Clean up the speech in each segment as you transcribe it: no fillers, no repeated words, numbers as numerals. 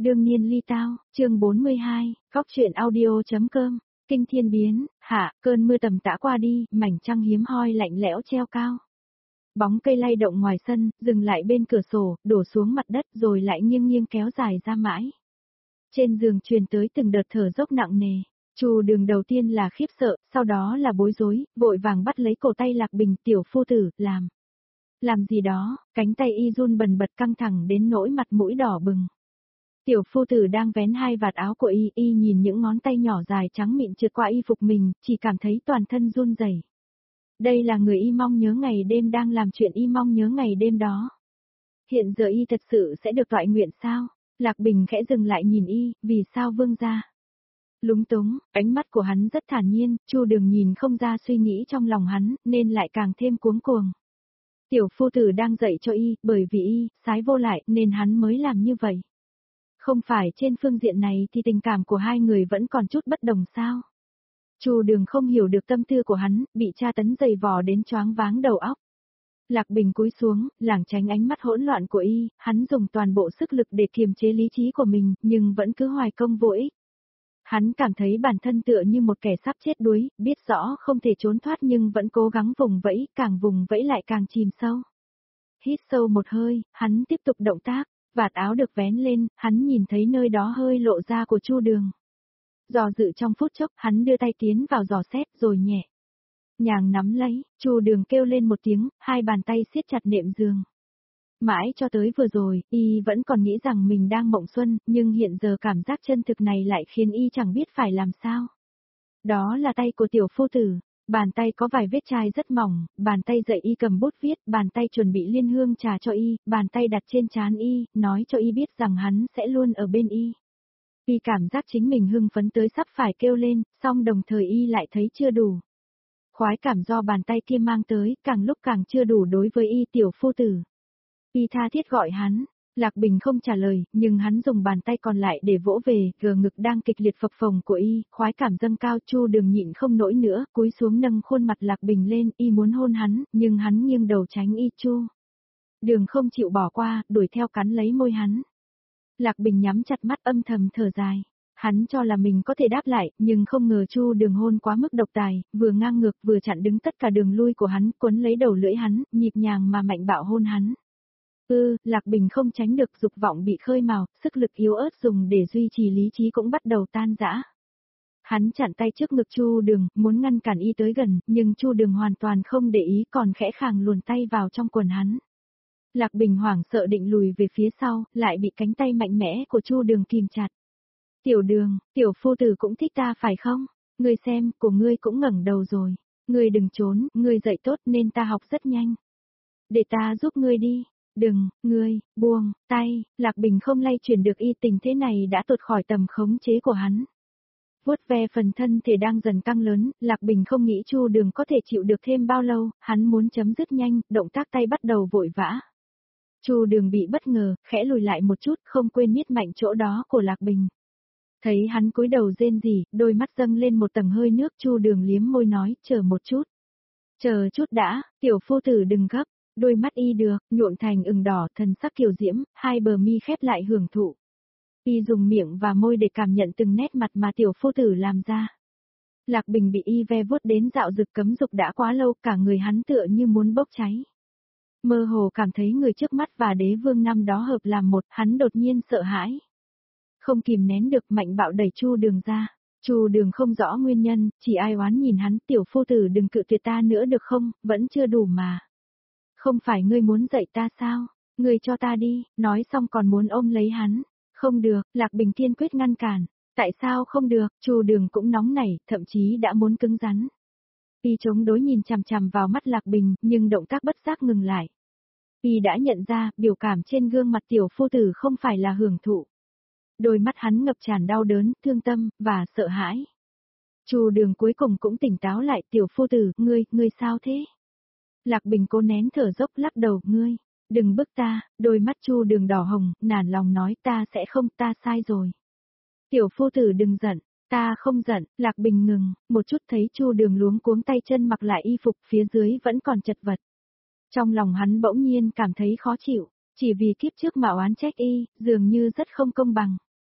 Đương nhiên ly tao, chương 42, góc truyện audio.com, kinh thiên biến, hạ, cơn mưa tầm tã qua đi, mảnh trăng hiếm hoi lạnh lẽo treo cao. Bóng cây lay động ngoài sân, dừng lại bên cửa sổ, đổ xuống mặt đất rồi lại nghiêng nghiêng kéo dài ra mãi. Trên giường truyền tới từng đợt thở dốc nặng nề. Chu Đường đầu tiên là khiếp sợ, sau đó là bối rối, vội vàng bắt lấy cổ tay Lạc Bình, tiểu phu tử, làm gì đó, cánh tay y run bần bật căng thẳng đến nỗi mặt mũi đỏ bừng. Tiểu phu tử đang vén hai vạt áo của y nhìn những ngón tay nhỏ dài trắng mịn trượt qua y phục mình, chỉ cảm thấy toàn thân run rẩy. Đây là người y mong nhớ ngày đêm đang làm chuyện y mong nhớ ngày đêm đó. Hiện giờ y thật sự sẽ được toại nguyện sao? Lạc Bình khẽ dừng lại nhìn y, vì sao vương gia? Lúng túng, ánh mắt của hắn rất thản nhiên, Chu Đường nhìn không ra suy nghĩ trong lòng hắn, nên lại càng thêm cuống cuồng. Tiểu phu tử đang dạy cho y, bởi vì y, sái vô lại, nên hắn mới làm như vậy. Không phải trên phương diện này thì tình cảm của hai người vẫn còn chút bất đồng sao? Chu Đường không hiểu được tâm tư của hắn, bị tra tấn dày vò đến choáng váng đầu óc. Lạc Bình cúi xuống, lảng tránh ánh mắt hỗn loạn của y, hắn dùng toàn bộ sức lực để kiềm chế lý trí của mình, nhưng vẫn cứ hoài công vô ích. Hắn cảm thấy bản thân tựa như một kẻ sắp chết đuối, biết rõ không thể trốn thoát nhưng vẫn cố gắng vùng vẫy, càng vùng vẫy lại càng chìm sâu. Hít sâu một hơi, hắn tiếp tục động tác, vạt áo được vén lên, hắn nhìn thấy nơi đó hơi lộ ra của Chu Đường. Dò dự trong phút chốc, hắn đưa tay tiến vào dò xét rồi nhẹ nhàng nắm lấy, Chu Đường kêu lên một tiếng, hai bàn tay siết chặt nệm giường. Mãi cho tới vừa rồi, y vẫn còn nghĩ rằng mình đang mộng xuân, nhưng hiện giờ cảm giác chân thực này lại khiến y chẳng biết phải làm sao. Đó là tay của tiểu phu tử, bàn tay có vài vết chai rất mỏng, bàn tay dạy y cầm bút viết, bàn tay chuẩn bị liên hương trà cho y, bàn tay đặt trên trán y, nói cho y biết rằng hắn sẽ luôn ở bên y. Y cảm giác chính mình hưng phấn tới sắp phải kêu lên, song đồng thời y lại thấy chưa đủ. Khoái cảm do bàn tay kia mang tới, càng lúc càng chưa đủ đối với y tiểu phu tử. Y tha thiết gọi hắn, Lạc Bình không trả lời, nhưng hắn dùng bàn tay còn lại để vỗ về, gờ ngực đang kịch liệt phập phồng của y, khoái cảm dâng cao. Chu Đường nhịn không nổi nữa, cúi xuống nâng khuôn mặt Lạc Bình lên, y muốn hôn hắn, nhưng hắn nghiêng đầu tránh y. Chu Đường không chịu bỏ qua, đuổi theo cắn lấy môi hắn. Lạc Bình nhắm chặt mắt âm thầm thở dài. Hắn cho là mình có thể đáp lại, nhưng không ngờ Chu Đường hôn quá mức độc tài, vừa ngang ngược vừa chặn đứng tất cả đường lui của hắn, quấn lấy đầu lưỡi hắn, nhịp nhàng mà mạnh bạo hôn hắn. Lạc Bình không tránh được dục vọng bị khơi mào, sức lực yếu ớt dùng để duy trì lý trí cũng bắt đầu tan rã. Hắn chặn tay trước ngực Chu Đường, muốn ngăn cản y tới gần, nhưng Chu Đường hoàn toàn không để ý, còn khẽ khàng luồn tay vào trong quần hắn. Lạc Bình hoảng sợ định lùi về phía sau, lại bị cánh tay mạnh mẽ của Chu Đường kìm chặt. Tiểu Đường, tiểu phu tử cũng thích ta phải không? Ngươi xem, của ngươi cũng ngẩng đầu rồi. Ngươi đừng trốn, ngươi dạy tốt nên ta học rất nhanh. Để ta giúp ngươi đi. Đừng, ngươi, buông, tay, Lạc Bình không lay chuyển được y, tình thế này đã tuột khỏi tầm khống chế của hắn. Vuốt ve phần thân thể đang dần căng lớn, Lạc Bình không nghĩ Chu Đường có thể chịu được thêm bao lâu, hắn muốn chấm dứt nhanh, động tác tay bắt đầu vội vã. Chu Đường bị bất ngờ, khẽ lùi lại một chút, không quên niết mạnh chỗ đó của Lạc Bình. Thấy hắn cúi đầu rên rỉ, đôi mắt dâng lên một tầng hơi nước, Chu Đường liếm môi nói, chờ một chút. Chờ chút đã, tiểu phu tử đừng gấp. Đôi mắt y được, nhuộn thành ửng đỏ, thần sắc kiều diễm, hai bờ mi khép lại hưởng thụ. Y dùng miệng và môi để cảm nhận từng nét mặt mà tiểu phu tử làm ra. Lạc Bình bị y ve vuốt đến dạo dực cấm dục đã quá lâu, cả người hắn tựa như muốn bốc cháy. Mơ hồ cảm thấy người trước mắt và đế vương năm đó hợp làm một, hắn đột nhiên sợ hãi. Không kìm nén được, mạnh bạo đẩy Chu Đường ra. Chu Đường không rõ nguyên nhân, chỉ ai oán nhìn hắn, tiểu phu tử đừng cự tuyệt ta nữa được không, vẫn chưa đủ mà. Không phải ngươi muốn dạy ta sao? Ngươi cho ta đi, nói xong còn muốn ôm lấy hắn. Không được, Lạc Bình kiên quyết ngăn cản. Tại sao không được? Chu Đường cũng nóng nảy, thậm chí đã muốn cứng rắn. Y chống đối nhìn chằm chằm vào mắt Lạc Bình, nhưng động tác bất giác ngừng lại. Y đã nhận ra, biểu cảm trên gương mặt tiểu phu tử không phải là hưởng thụ. Đôi mắt hắn ngập tràn đau đớn, thương tâm, và sợ hãi. Chu Đường cuối cùng cũng tỉnh táo lại, tiểu phu tử, ngươi sao thế? Lạc Bình cố nén thở dốc lắc đầu, ngươi, đừng bức ta, đôi mắt Chu Đường đỏ hồng, nản lòng nói, ta sẽ không, ta sai rồi. Tiểu phu tử đừng giận, ta không giận. Lạc Bình ngừng, một chút thấy Chu Đường luống cuống tay chân mặc lại y phục, phía dưới vẫn còn chật vật. Trong lòng hắn bỗng nhiên cảm thấy khó chịu, chỉ vì kiếp trước mà oán trách y, dường như rất không công bằng.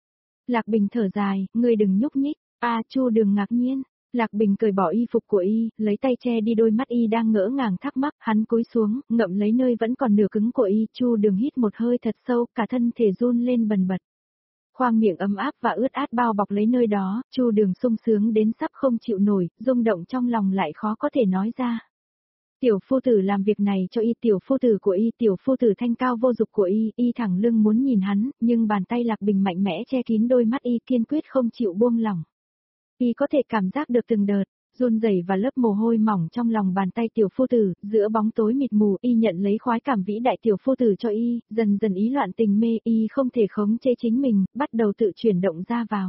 Lạc Bình thở dài, ngươi đừng nhúc nhích. Chu Đường ngạc nhiên. Lạc Bình cởi bỏ y phục của y, lấy tay che đi đôi mắt y đang ngỡ ngàng thắc mắc, hắn cúi xuống, ngậm lấy nơi vẫn còn nửa cứng của y, Chu Đường hít một hơi thật sâu, cả thân thể run lên bần bật. Khoang miệng ấm áp và ướt át bao bọc lấy nơi đó, Chu Đường sung sướng đến sắp không chịu nổi, rung động trong lòng lại khó có thể nói ra. Tiểu phu tử làm việc này cho y, tiểu phu tử của y, tiểu phu tử thanh cao vô dục của y thẳng lưng muốn nhìn hắn, nhưng bàn tay Lạc Bình mạnh mẽ che kín đôi mắt y, kiên quyết không chịu buông lỏng. Y có thể cảm giác được từng đợt run rẩy và lớp mồ hôi mỏng trong lòng bàn tay tiểu phu tử, giữa bóng tối mịt mù, y nhận lấy khoái cảm vĩ đại tiểu phu tử cho y, dần dần ý loạn tình mê, y không thể khống chế chính mình, bắt đầu tự chuyển động ra vào.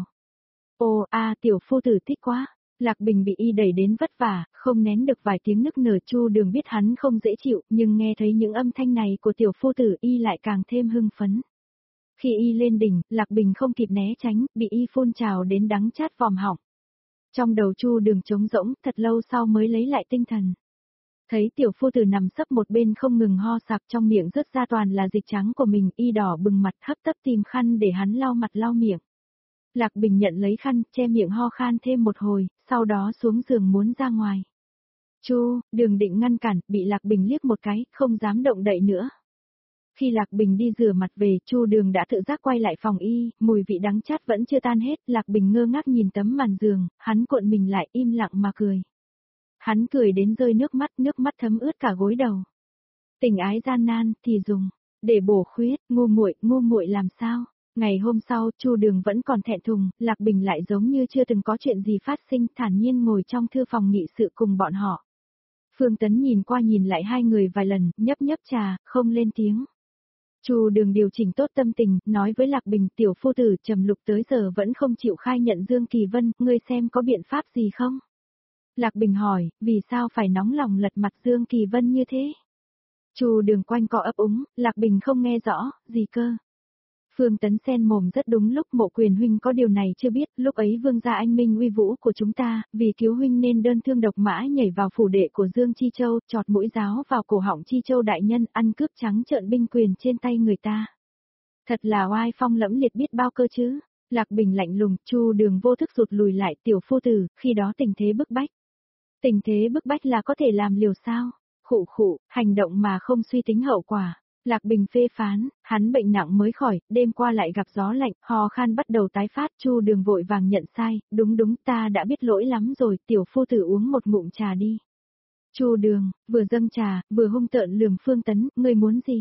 Tiểu phu tử thích quá. Lạc Bình bị y đẩy đến vất vả, không nén được vài tiếng nức nở. Chu Đường biết hắn không dễ chịu, nhưng nghe thấy những âm thanh này của tiểu phu tử y lại càng thêm hưng phấn. Khi y lên đỉnh, Lạc Bình không kịp né tránh, bị y phun trào đến đắng chát vòm họng. Trong đầu Chu Đường trống rỗng, thật lâu sau mới lấy lại tinh thần. Thấy tiểu phu tử nằm sấp một bên không ngừng ho sặc, trong miệng rớt ra toàn là dịch trắng của mình, y đỏ bừng mặt hấp tấp tìm khăn để hắn lau mặt lau miệng. Lạc Bình nhận lấy khăn, che miệng ho khan thêm một hồi, sau đó xuống giường muốn ra ngoài. Chu Đường định ngăn cản, bị Lạc Bình liếc một cái, không dám động đậy nữa. Khi Lạc Bình đi rửa mặt về, Chu Đường đã tự giác quay lại phòng y, mùi vị đắng chát vẫn chưa tan hết, Lạc Bình ngơ ngác nhìn tấm màn giường, hắn cuộn mình lại im lặng mà cười. Hắn cười đến rơi nước mắt thấm ướt cả gối đầu. Tình ái gian nan thì dùng để bổ khuyết, ngu muội làm sao? Ngày hôm sau, Chu Đường vẫn còn thẹn thùng, Lạc Bình lại giống như chưa từng có chuyện gì phát sinh, thản nhiên ngồi trong thư phòng nghị sự cùng bọn họ. Phương Tấn nhìn qua nhìn lại hai người vài lần, nhấp trà, không lên tiếng. Chu Đường điều chỉnh tốt tâm tình, nói với Lạc Bình, tiểu phu tử Trầm Lục tới giờ vẫn không chịu khai nhận Dương Kỳ Vân, ngươi xem có biện pháp gì không? Lạc Bình hỏi, vì sao phải nóng lòng lật mặt Dương Kỳ Vân như thế? Chu Đường quanh co ấp úng, Lạc Bình không nghe rõ, gì cơ? Phương Tấn xen mồm rất đúng lúc, Mộ Quyền huynh có điều này chưa biết, lúc ấy vương gia anh minh uy vũ của chúng ta, vì cứu huynh nên đơn thương độc mã nhảy vào phủ đệ của Dương Chi Châu, chọt mũi giáo vào cổ họng Chi Châu đại nhân, ăn cướp trắng trợn binh quyền trên tay người ta. Thật là oai phong lẫm liệt biết bao cơ chứ. Lạc Bình lạnh lùng, Chu Đường vô thức rụt lùi lại, tiểu phu tử, khi đó tình thế bức bách. Tình thế bức bách là có thể làm liều sao? Khụ, hành động mà không suy tính hậu quả. Lạc Bình phê phán, hắn bệnh nặng mới khỏi, đêm qua lại gặp gió lạnh, ho khan bắt đầu tái phát, Chu Đường vội vàng nhận sai, đúng ta đã biết lỗi lắm rồi, tiểu phu tử uống một ngụm trà đi. Chu Đường, vừa dâng trà, vừa hung tợn lườm Phương Tấn, ngươi muốn gì?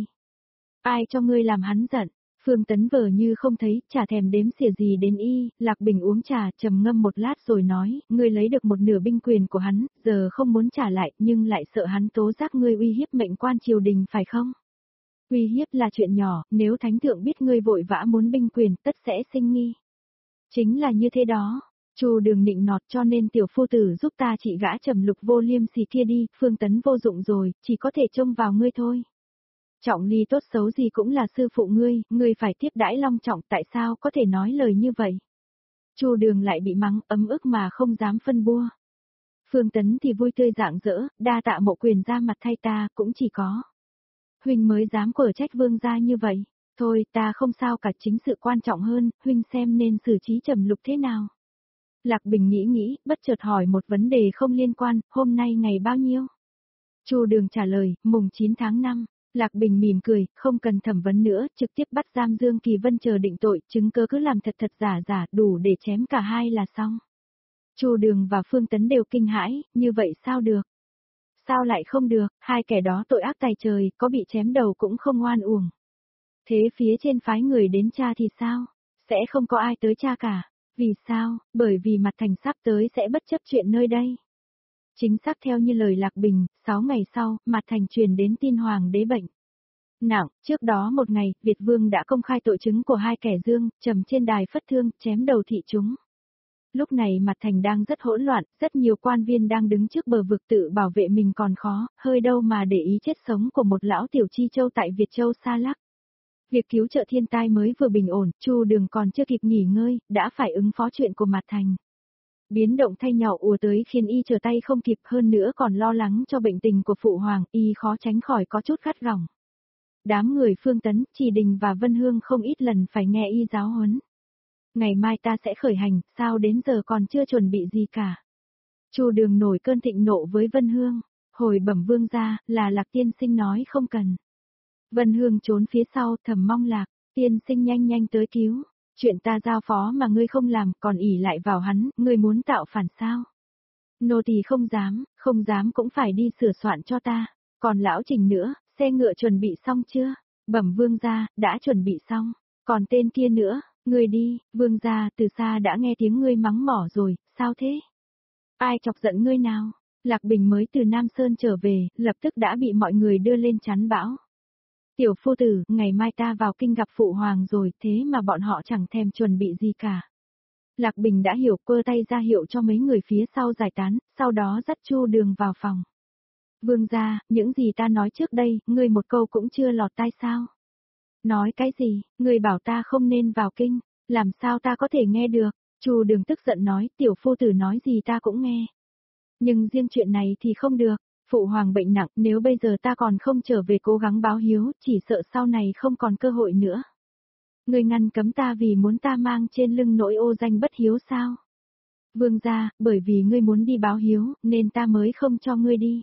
Ai cho ngươi làm hắn giận? Phương Tấn vờ như không thấy, chả thèm đếm xỉa gì đến y, Lạc Bình uống trà, trầm ngâm một lát rồi nói, ngươi lấy được một nửa binh quyền của hắn, giờ không muốn trả lại, nhưng lại sợ hắn tố giác ngươi uy hiếp mệnh quan triều đình phải không? Uy hiếp là chuyện nhỏ, nếu thánh thượng biết ngươi vội vã muốn binh quyền, tất sẽ sinh nghi. Chính là như thế đó. Chu Đường nịnh nọt, cho nên tiểu phu tử giúp ta trị gã Trầm Lục vô liêm sỉ kia đi, Phương Tấn vô dụng rồi, chỉ có thể trông vào ngươi thôi. Trọng Ly tốt xấu gì cũng là sư phụ ngươi phải tiếp đãi long trọng, tại sao có thể nói lời như vậy? Chu Đường lại bị mắng, ấm ức mà không dám phân bua. Phương Tấn thì vui tươi rạng rỡ, đa tạ Mộ Quyền ra mặt thay ta, cũng chỉ có huynh mới dám quở trách vương gia như vậy. Thôi, ta không sao cả, chính sự quan trọng hơn, huynh xem nên xử trí Trầm Lục thế nào. Lạc Bình nghĩ, bất chợt hỏi một vấn đề không liên quan, hôm nay ngày bao nhiêu? Chu Đường trả lời, mùng 9 tháng 5. Lạc Bình mỉm cười, không cần thẩm vấn nữa, trực tiếp bắt giam Dương Kỳ Vân chờ định tội, chứng cứ cứ làm thật giả, đủ để chém cả hai là xong. Chu Đường và Phương Tấn đều kinh hãi, như vậy sao được? Sao lại không được, hai kẻ đó tội ác tày trời, có bị chém đầu cũng không oan uổng. Thế phía trên phái người đến tra thì sao? Sẽ không có ai tới tra cả. Vì sao? Bởi vì Mặt Thành sắp tới sẽ bất chấp chuyện nơi đây. Chính xác theo như lời Lạc Bình, 6 ngày sau, Mặt Thành truyền đến tin hoàng đế bệnh nặng, trước đó một ngày, Việt Vương đã công khai tội chứng của hai kẻ Dương, Trầm trên đài phất thương, chém đầu thị chúng. Lúc này Mặt Thành đang rất hỗn loạn, rất nhiều quan viên đang đứng trước bờ vực tự bảo vệ mình còn khó, hơi đâu mà để ý chết sống của một lão tiểu chi châu tại Việt Châu xa lắc. Việc cứu trợ thiên tai mới vừa bình ổn, Chu Đường còn chưa kịp nghỉ ngơi, đã phải ứng phó chuyện của Mặt Thành. Biến động thay nhau ùa tới khiến y trở tay không kịp, hơn nữa còn lo lắng cho bệnh tình của phụ hoàng, y khó tránh khỏi có chút gắt gỏng. Đám người Phương Tấn, Trì Đình và Vân Hương không ít lần phải nghe y giáo huấn. Ngày mai ta sẽ khởi hành, sao đến giờ còn chưa chuẩn bị gì cả. Chu Đường nổi cơn thịnh nộ với Vân Hương, hồi bẩm vương gia, là Lạc tiên sinh nói không cần. Vân Hương trốn phía sau thầm mong Lạc, tiên sinh nhanh nhanh tới cứu, chuyện ta giao phó mà ngươi không làm còn ỷ lại vào hắn, ngươi muốn tạo phản sao? Nô tỳ không dám cũng phải đi sửa soạn cho ta, còn lão Trình nữa, xe ngựa chuẩn bị xong chưa? Bẩm vương gia, đã chuẩn bị xong, còn tên kia nữa, ngươi đi, vương gia từ xa đã nghe tiếng ngươi mắng mỏ rồi, sao thế? Ai chọc giận ngươi nào? Lạc Bình mới từ Nam Sơn trở về, lập tức đã bị mọi người đưa lên chắn bão. Tiểu phu tử, ngày mai ta vào kinh gặp phụ hoàng rồi, thế mà bọn họ chẳng thèm chuẩn bị gì cả. Lạc Bình đã hiểu, quơ tay ra hiệu cho mấy người phía sau giải tán, sau đó dắt Chu Đường vào phòng. Vương gia, những gì ta nói trước đây, ngươi một câu cũng chưa lọt tai sao? Nói cái gì, ngươi bảo ta không nên vào kinh, làm sao ta có thể nghe được? Chu Đường tức giận nói, tiểu phu tử nói gì ta cũng nghe. Nhưng riêng chuyện này thì không được, phụ hoàng bệnh nặng, nếu bây giờ ta còn không trở về cố gắng báo hiếu, chỉ sợ sau này không còn cơ hội nữa. Ngươi ngăn cấm ta vì muốn ta mang trên lưng nỗi ô danh bất hiếu sao? Vương gia, bởi vì ngươi muốn đi báo hiếu, nên ta mới không cho ngươi đi.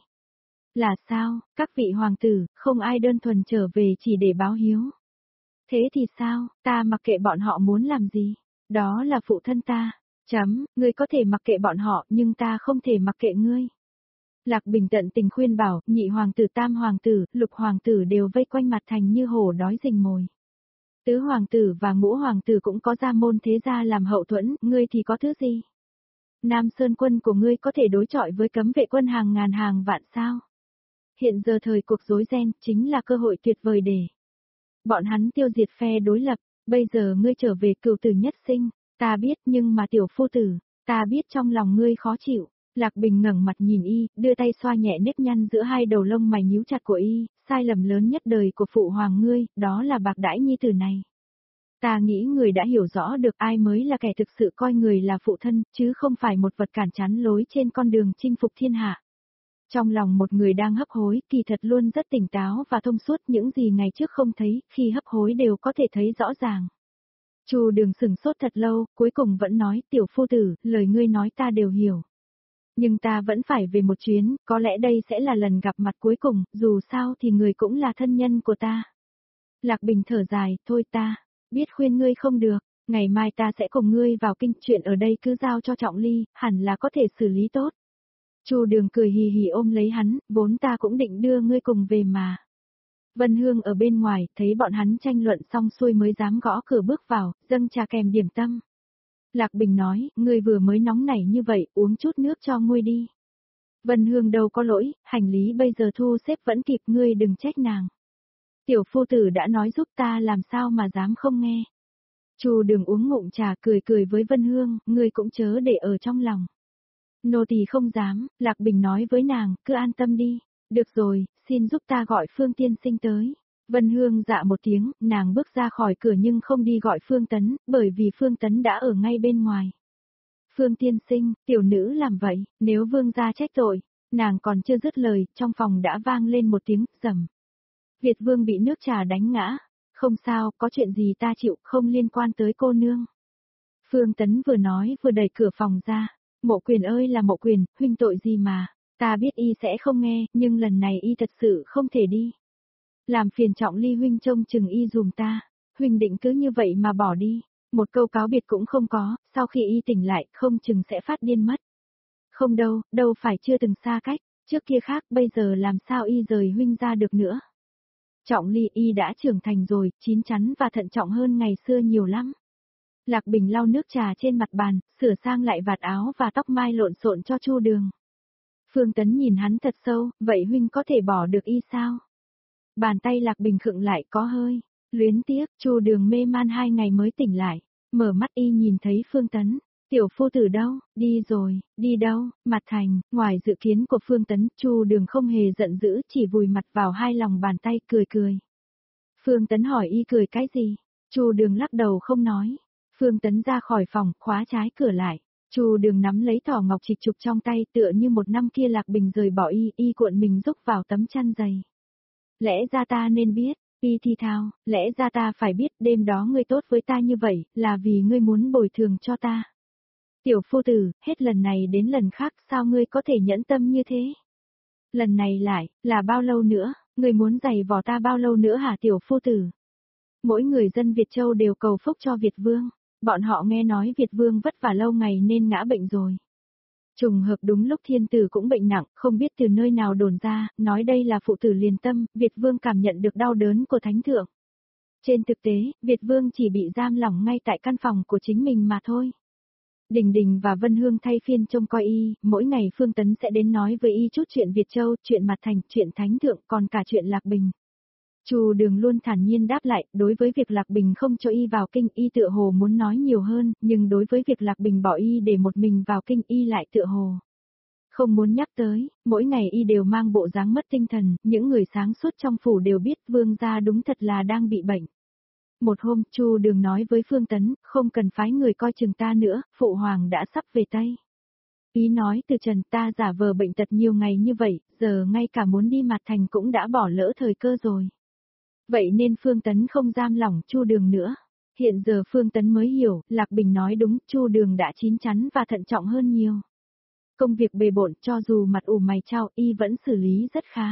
Là sao, các vị hoàng tử, không ai đơn thuần trở về chỉ để báo hiếu. Thế thì sao, ta mặc kệ bọn họ muốn làm gì, đó là phụ thân ta. Ngươi có thể mặc kệ bọn họ nhưng ta không thể mặc kệ ngươi. Lạc Bình tận tình khuyên bảo, nhị hoàng tử, tam hoàng tử, lục hoàng tử đều vây quanh mặt thành như hổ đói rình mồi. Tứ hoàng tử và ngũ hoàng tử cũng có gia môn thế gia làm hậu thuẫn, ngươi thì có thứ gì? Nam Sơn quân của ngươi có thể đối chọi với cấm vệ quân hàng ngàn hàng vạn sao? Hiện giờ thời cuộc rối ren, chính là cơ hội tuyệt vời để bọn hắn tiêu diệt phe đối lập, bây giờ ngươi trở về cửu tử nhất sinh, ta biết nhưng mà tiểu phu tử, ta biết trong lòng ngươi khó chịu. Lạc Bình ngẩng mặt nhìn y, đưa tay xoa nhẹ nếp nhăn giữa hai đầu lông mày nhíu chặt của y, sai lầm lớn nhất đời của phụ hoàng ngươi, đó là bạc đãi nhi tử này. Ta nghĩ người đã hiểu rõ được ai mới là kẻ thực sự coi người là phụ thân, chứ không phải một vật cản chắn lối trên con đường chinh phục thiên hạ. Trong lòng một người đang hấp hối, kỳ thật luôn rất tỉnh táo và thông suốt, những gì ngày trước không thấy, khi hấp hối đều có thể thấy rõ ràng. Chu Đường sửng sốt thật lâu, cuối cùng vẫn nói, tiểu phu tử, lời ngươi nói ta đều hiểu. Nhưng ta vẫn phải về một chuyến, có lẽ đây sẽ là lần gặp mặt cuối cùng, dù sao thì người cũng là thân nhân của ta. Lạc Bình thở dài, thôi ta, biết khuyên ngươi không được, ngày mai ta sẽ cùng ngươi vào kinh, chuyện ở đây cứ giao cho Trọng Ly, hẳn là có thể xử lý tốt. Chu Đường cười hì hì ôm lấy hắn, vốn ta cũng định đưa ngươi cùng về mà. Vân Hương ở bên ngoài, thấy bọn hắn tranh luận xong xuôi mới dám gõ cửa bước vào, dâng trà kèm điểm tâm. Lạc Bình nói, ngươi vừa mới nóng nảy như vậy, uống chút nước cho nguôi đi. Vân Hương đâu có lỗi, hành lý bây giờ thu xếp vẫn kịp, ngươi đừng trách nàng. Tiểu phu tử đã nói giúp ta, làm sao mà dám không nghe. Chu Đường uống ngụm trà cười cười với Vân Hương, ngươi cũng chớ để ở trong lòng. Nô tỳ không dám, Lạc Bình nói với nàng, cứ an tâm đi. Được rồi, xin giúp ta gọi Phương tiên sinh tới. Vân Hương dạ một tiếng, nàng bước ra khỏi cửa nhưng không đi gọi Phương Tấn, bởi vì Phương Tấn đã ở ngay bên ngoài. Phương tiên sinh, tiểu nữ làm vậy, nếu vương gia trách tội, nàng còn chưa dứt lời, trong phòng đã vang lên một tiếng rầm. Việt vương bị nước trà đánh ngã, không sao, có chuyện gì ta chịu, không liên quan tới cô nương. Phương Tấn vừa nói vừa đẩy cửa phòng ra, Mộ Quyền ơi là Mộ Quyền, huynh tội gì mà, ta biết y sẽ không nghe, nhưng lần này y thật sự không thể đi. Làm phiền Trọng Ly huynh trông chừng y dùm ta, huynh định cứ như vậy mà bỏ đi, một câu cáo biệt cũng không có, sau khi y tỉnh lại không chừng sẽ phát điên mất. Không đâu, đâu phải chưa từng xa cách, trước kia khác, bây giờ làm sao y rời huynh ra được nữa. Trọng Ly y đã trưởng thành rồi, chín chắn và thận trọng hơn ngày xưa nhiều lắm. Lạc Bình lau nước trà trên mặt bàn, sửa sang lại vạt áo và tóc mai lộn xộn cho Chu Đường. Phương Tấn nhìn hắn thật sâu, vậy huynh có thể bỏ được y sao? Bàn tay Lạc Bình khựng lại có hơi luyến tiếc. Chu Đường mê man 2 ngày mới tỉnh lại, mở mắt y nhìn thấy Phương Tấn. Tiểu phu tử đâu, đi rồi, đi đâu, mặt thành, ngoài dự kiến của Phương Tấn, Chu Đường không hề giận dữ, chỉ vùi mặt vào hai lòng bàn tay cười cười. Phương Tấn hỏi y cười cái gì? Chu Đường lắc đầu không nói. Phương Tấn ra khỏi phòng, khóa trái cửa lại. Chu Đường nắm lấy thỏ ngọc trịch trục trong tay, tựa như một năm kia Lạc Bình rời bỏ y cuộn mình rúc vào tấm chăn dày. Lẽ ra ta nên biết, Y thì thào, lẽ ra ta phải biết đêm đó ngươi tốt với ta như vậy, là vì ngươi muốn bồi thường cho ta. Tiểu phu tử, hết lần này đến lần khác sao ngươi có thể nhẫn tâm như thế? Lần này lại, là bao lâu nữa, ngươi muốn giày vò ta bao lâu nữa hả tiểu phu tử? Mỗi người dân Việt Châu đều cầu phúc cho Việt Vương, bọn họ nghe nói Việt Vương vất vả lâu ngày nên ngã bệnh rồi. Trùng hợp đúng lúc thiên tử cũng bệnh nặng, không biết từ nơi nào đồn ra, nói đây là phụ tử liền tâm, Việt Vương cảm nhận được đau đớn của thánh thượng. Trên thực tế, Việt Vương chỉ bị giam lỏng ngay tại căn phòng của chính mình mà thôi. Đình Đình và Vân Hương thay phiên trông coi y, mỗi ngày Phương Tấn sẽ đến nói với y chút chuyện Việt Châu, chuyện mặt thành, chuyện thánh thượng, còn cả chuyện Lạc Bình. Chu Đường luôn thản nhiên đáp lại, đối với việc Lạc Bình không cho y vào kinh y tựa hồ muốn nói nhiều hơn, nhưng đối với việc Lạc Bình bỏ y để một mình vào kinh y lại tựa hồ không muốn nhắc tới, mỗi ngày y đều mang bộ dáng mất tinh thần, những người sáng suốt trong phủ đều biết Vương gia đúng thật là đang bị bệnh. Một hôm, Chu Đường nói với Phương Tấn, không cần phái người coi chừng ta nữa, phụ hoàng đã sắp về Tây. Ý nói từ trần ta giả vờ bệnh tật nhiều ngày như vậy, giờ ngay cả muốn đi mặt thành cũng đã bỏ lỡ thời cơ rồi. Vậy nên Phương Tấn không giam lỏng Chu Đường nữa. Hiện giờ Phương Tấn mới hiểu, Lạc Bình nói đúng, Chu Đường đã chín chắn và thận trọng hơn nhiều. Công việc bề bộn cho dù mặt ủ mày chau y vẫn xử lý rất khá.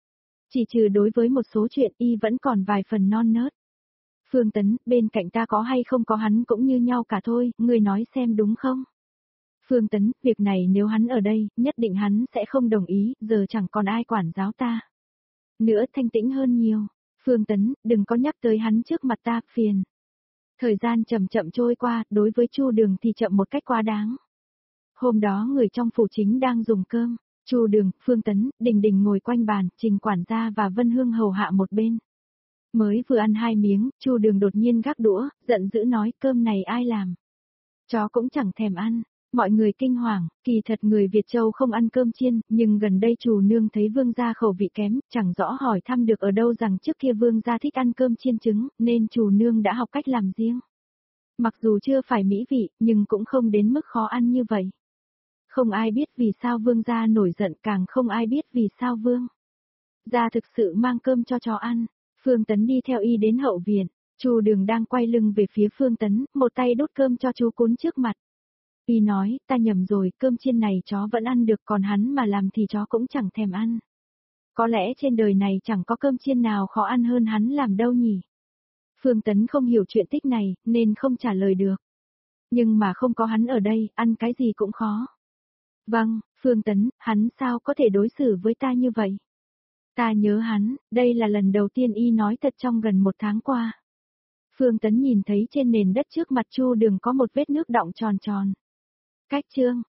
Chỉ trừ đối với một số chuyện y vẫn còn vài phần non nớt. Phương Tấn, bên cạnh ta có hay không có hắn cũng như nhau cả thôi, ngươi nói xem đúng không? Phương Tấn, việc này nếu hắn ở đây, nhất định hắn sẽ không đồng ý, giờ chẳng còn ai quản giáo ta. Nữa thanh tĩnh hơn nhiều. Phương Tấn, đừng có nhắc tới hắn trước mặt ta, phiền. Thời gian chậm chậm trôi qua, đối với Chu Đường thì chậm một cách quá đáng. Hôm đó người trong phủ chính đang dùng cơm, Chu Đường, Phương Tấn, Đình Đình ngồi quanh bàn, Trình quản gia và Vân Hương hầu hạ một bên. Mới vừa ăn 2 miếng, Chu Đường đột nhiên gác đũa, giận dữ nói cơm này ai làm. Chó cũng chẳng thèm ăn. Mọi người kinh hoàng, kỳ thật người Việt Châu không ăn cơm chiên, nhưng gần đây chủ nương thấy vương gia khẩu vị kém, chẳng rõ hỏi thăm được ở đâu rằng trước kia vương gia thích ăn cơm chiên trứng, nên chủ nương đã học cách làm riêng. Mặc dù chưa phải mỹ vị, nhưng cũng không đến mức khó ăn như vậy. Không ai biết vì sao vương gia nổi giận, càng không ai biết vì sao vương gia thực sự mang cơm cho chó ăn. Phương Tấn đi theo y đến hậu viện, Chu Đường đang quay lưng về phía Phương Tấn, một tay đút cơm cho chú cún trước mặt. Y nói, ta nhầm rồi, cơm chiên này chó vẫn ăn được, còn hắn mà làm thì chó cũng chẳng thèm ăn. Có lẽ trên đời này chẳng có cơm chiên nào khó ăn hơn hắn làm đâu nhỉ. Phương Tấn không hiểu chuyện tích này, nên không trả lời được. Nhưng mà không có hắn ở đây, ăn cái gì cũng khó. Vâng, Phương Tấn, hắn sao có thể đối xử với ta như vậy? Ta nhớ hắn, đây là lần đầu tiên y nói thật trong gần 1 tháng qua. Phương Tấn nhìn thấy trên nền đất trước mặt Chu Đường có một vết nước đọng tròn tròn. Cách chương